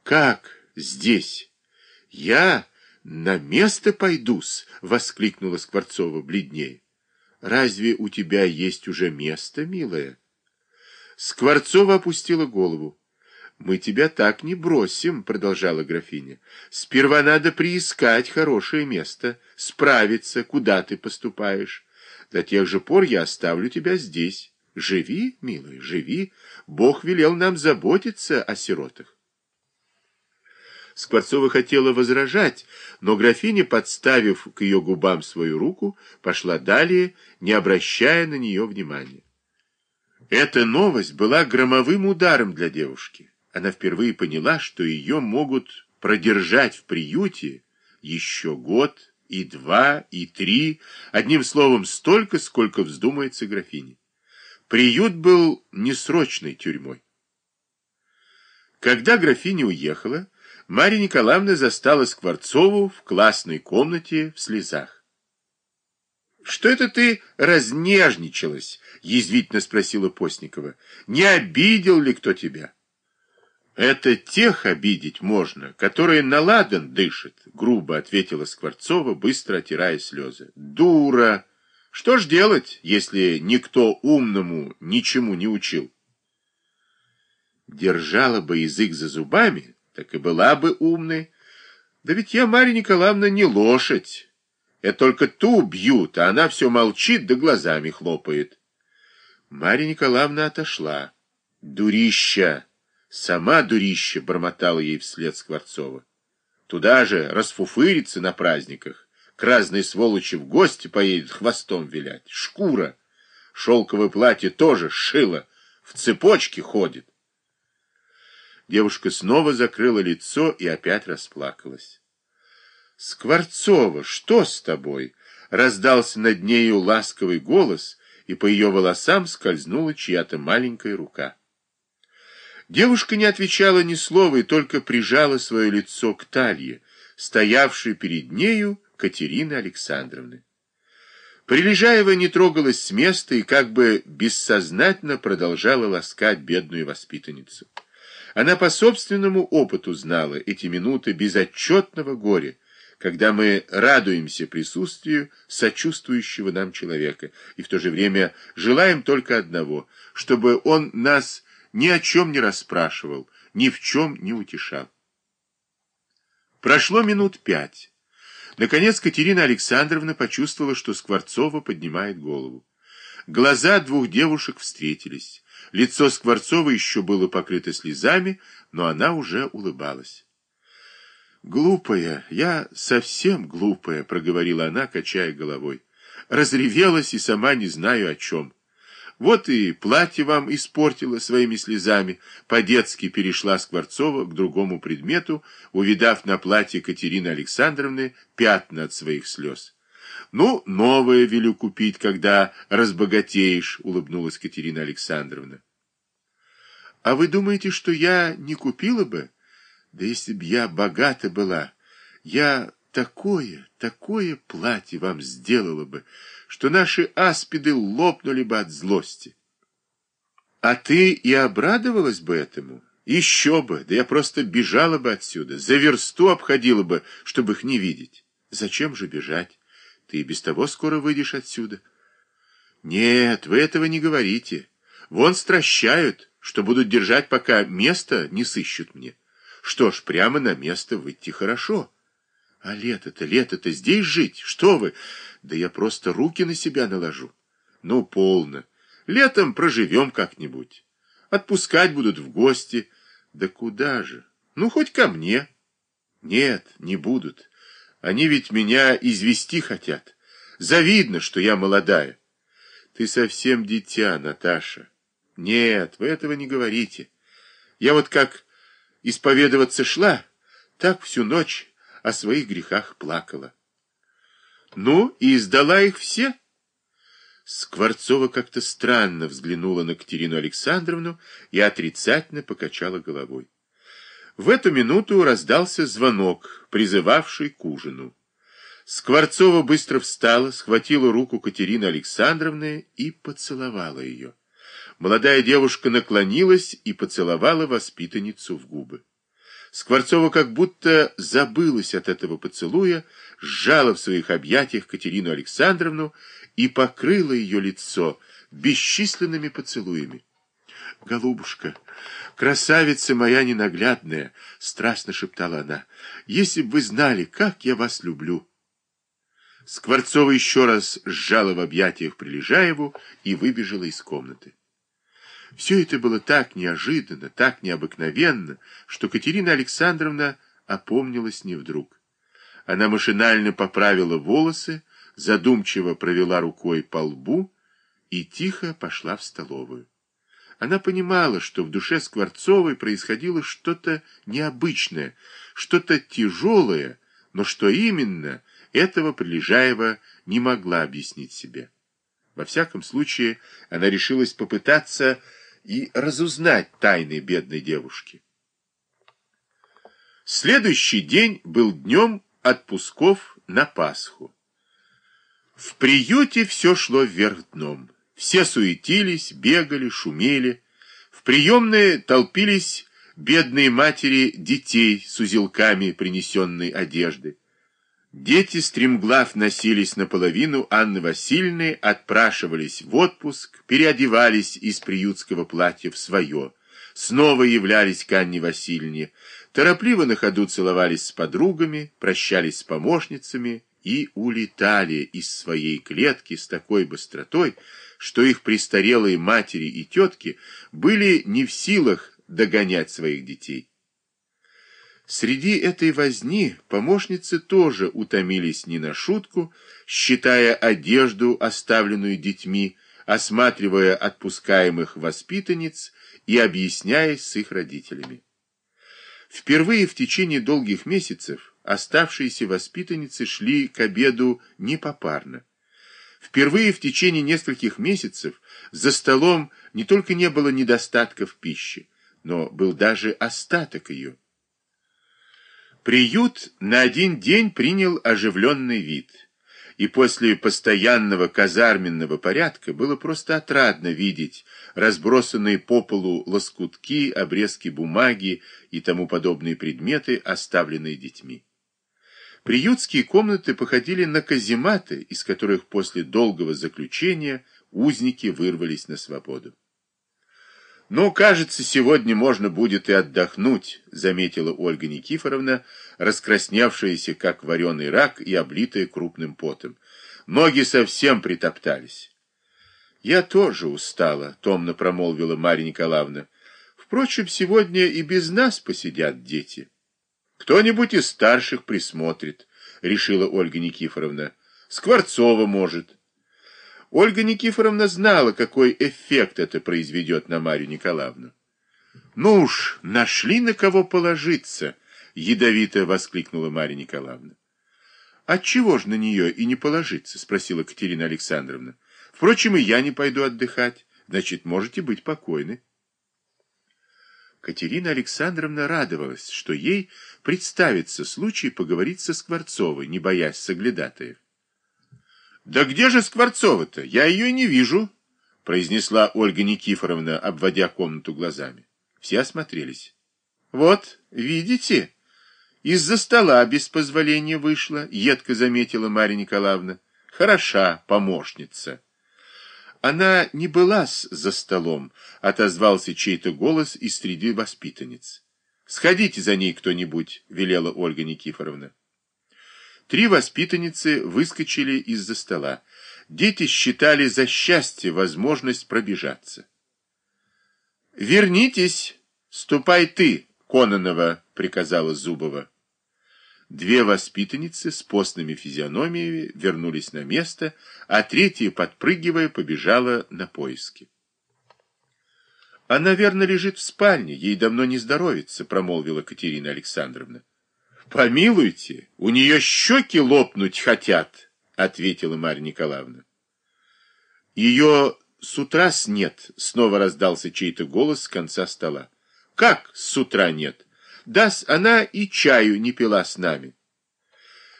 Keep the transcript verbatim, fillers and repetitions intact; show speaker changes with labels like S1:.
S1: Как здесь? Я на место пойду-с, воскликнула Скворцова бледнее. Разве у тебя есть уже место, милая? Скворцова опустила голову. Мы тебя так не бросим, продолжала графиня. Сперва надо приискать хорошее место, справиться, куда ты поступаешь. До тех же пор я оставлю тебя здесь. Живи, милая, живи. Бог велел нам заботиться о сиротах. Скворцова хотела возражать, но графиня, подставив к ее губам свою руку, пошла далее, не обращая на нее внимания. Эта новость была громовым ударом для девушки. Она впервые поняла, что ее могут продержать в приюте еще год, и два, и три, одним словом, столько, сколько вздумается графине. Приют был несрочной тюрьмой. Когда графиня уехала, Марья Николаевна застала Скворцову в классной комнате в слезах. «Что это ты разнежничалась?» — язвительно спросила Постникова. «Не обидел ли кто тебя?» «Это тех обидеть можно, которые на ладан дышат», — грубо ответила Скворцова, быстро отирая слезы. «Дура! Что ж делать, если никто умному ничему не учил?» Держала бы язык за зубами, так и была бы умной. Да ведь я, Марья Николаевна, не лошадь. Это только ту бьют, а она все молчит да глазами хлопает. Марья Николаевна отошла. «Дурища! Сама дурища!» — бормотала ей вслед Скворцова. «Туда же расфуфырится на праздниках, к разной сволочи в гости поедет хвостом вилять. Шкура! Шелковое платье тоже шило, в цепочке ходит». Девушка снова закрыла лицо и опять расплакалась. «Скворцова, что с тобой?» — раздался над нею ласковый голос, и по ее волосам скользнула чья-то маленькая рука. Девушка не отвечала ни слова и только прижала свое лицо к Талье, стоявшей перед нею Катерины Александровны. Прилежаева не трогалась с места и как бы бессознательно продолжала ласкать бедную воспитанницу. Она по собственному опыту знала эти минуты безотчетного горя, когда мы радуемся присутствию сочувствующего нам человека и в то же время желаем только одного, чтобы он нас ни о чем не расспрашивал, ни в чем не утешал. Прошло минут пять. Наконец Катерина Александровна почувствовала, что Скворцова поднимает голову. Глаза двух девушек встретились. Лицо Скворцовой еще было покрыто слезами, но она уже улыбалась. «Глупая, я совсем глупая», — проговорила она, качая головой. «Разревелась и сама не знаю о чем. Вот и платье вам испортила своими слезами». По-детски перешла Скворцова к другому предмету, увидав на платье Катерины Александровны пятна от своих слез. «Ну, новое велю купить, когда разбогатеешь», — улыбнулась Катерина Александровна. «А вы думаете, что я не купила бы? Да если б я богата была, я такое, такое платье вам сделала бы, что наши аспиды лопнули бы от злости». «А ты и обрадовалась бы этому? Еще бы, да я просто бежала бы отсюда, за версту обходила бы, чтобы их не видеть. Зачем же бежать? Ты и без того скоро выйдешь отсюда». «Нет, вы этого не говорите. Вон стращают, что будут держать, пока место не сыщут мне. Что ж, прямо на место выйти хорошо. А лето-то, лето-то здесь жить? Что вы? Да я просто руки на себя наложу. Ну, полно. Летом проживем как-нибудь. Отпускать будут в гости. Да куда же? Ну, хоть ко мне». «Нет, не будут. Они ведь меня извести хотят. Завидно, что я молодая». «Ты совсем дитя, Наташа. Нет, вы этого не говорите. Я вот как исповедоваться шла, так всю ночь о своих грехах плакала». «Ну, и издала их все?» Скворцова как-то странно взглянула на Катерину Александровну и отрицательно покачала головой. В эту минуту раздался звонок, призывавший к ужину. Скворцова быстро встала, схватила руку Катерины Александровны и поцеловала ее. Молодая девушка наклонилась и поцеловала воспитанницу в губы. Скворцова как будто забылась от этого поцелуя, сжала в своих объятиях Катерину Александровну и покрыла ее лицо бесчисленными поцелуями. «Голубушка, красавица моя ненаглядная!» — страстно шептала она. «Если бы вы знали, как я вас люблю!» Скворцова еще раз сжала в объятиях Прилежаеву и выбежала из комнаты. Все это было так неожиданно, так необыкновенно, что Катерина Александровна опомнилась не вдруг. Она машинально поправила волосы, задумчиво провела рукой по лбу и тихо пошла в столовую. Она понимала, что в душе Скворцовой происходило что-то необычное, что-то тяжелое, но что именно, этого Прилежаева не могла объяснить себе. Во всяком случае, она решилась попытаться и разузнать тайны бедной девушки. Следующий день был днем отпусков на Пасху. В приюте все шло вверх дном. Все суетились, бегали, шумели. В приемные толпились бедные матери детей с узелками принесенной одежды. Дети стремглав носились наполовину Анны Васильевны, отпрашивались в отпуск, переодевались из приютского платья в свое, снова являлись к Анне Васильевне, торопливо на ходу целовались с подругами, прощались с помощницами и улетали из своей клетки с такой быстротой, что их престарелые матери и тетки были не в силах догонять своих детей. Среди этой возни помощницы тоже утомились не на шутку, считая одежду, оставленную детьми, осматривая отпускаемых воспитанниц и объясняясь с их родителями. Впервые в течение долгих месяцев оставшиеся воспитанницы шли к обеду не попарно. Впервые в течение нескольких месяцев за столом не только не было недостатка в пище, но был даже остаток ее. Приют на один день принял оживленный вид, и после постоянного казарменного порядка было просто отрадно видеть разбросанные по полу лоскутки, обрезки бумаги и тому подобные предметы, оставленные детьми. Приютские комнаты походили на казематы, из которых после долгого заключения узники вырвались на свободу. «Ну, кажется, сегодня можно будет и отдохнуть», — заметила Ольга Никифоровна, раскрасневшаяся, как вареный рак, и облитая крупным потом. Ноги совсем притоптались. «Я тоже устала», — томно промолвила Марья Николаевна. «Впрочем, сегодня и без нас посидят дети». «Кто-нибудь из старших присмотрит», — решила Ольга Никифоровна. «Скворцова, может». Ольга Никифоровна знала, какой эффект это произведет на Марью Николаевну. «Ну уж, нашли на кого положиться!» — ядовито воскликнула Марья Николаевна. «Отчего ж на нее и не положиться?» — спросила Катерина Александровна. «Впрочем, и я не пойду отдыхать. Значит, можете быть покойны». Катерина Александровна радовалась, что ей представится случай поговорить со Скворцовой, не боясь соглядатаев. «Да где же Скворцова-то? Я ее не вижу», — произнесла Ольга Никифоровна, обводя комнату глазами. Все осмотрелись. «Вот, видите, из-за стола без позволения вышла», — едко заметила Марья Николаевна. «Хороша помощница». «Она не была за столом», — отозвался чей-то голос из среды воспитанниц. «Сходите за ней кто-нибудь», — велела Ольга Никифоровна. Три воспитанницы выскочили из-за стола. Дети считали за счастье возможность пробежаться. «Вернитесь! Ступай ты, Кононова!» — приказала Зубова. Две воспитанницы с постными физиономиями вернулись на место, а третья, подпрыгивая, побежала на поиски. «Она, верно, лежит в спальне, ей давно не здоровится», — промолвила Катерина Александровна. «Помилуйте, у нее щеки лопнуть хотят», — ответила Марья Николаевна. «Ее с утра нет», — снова раздался чей-то голос с конца стола. «Как с утра нет? Да, она и чаю не пила с нами».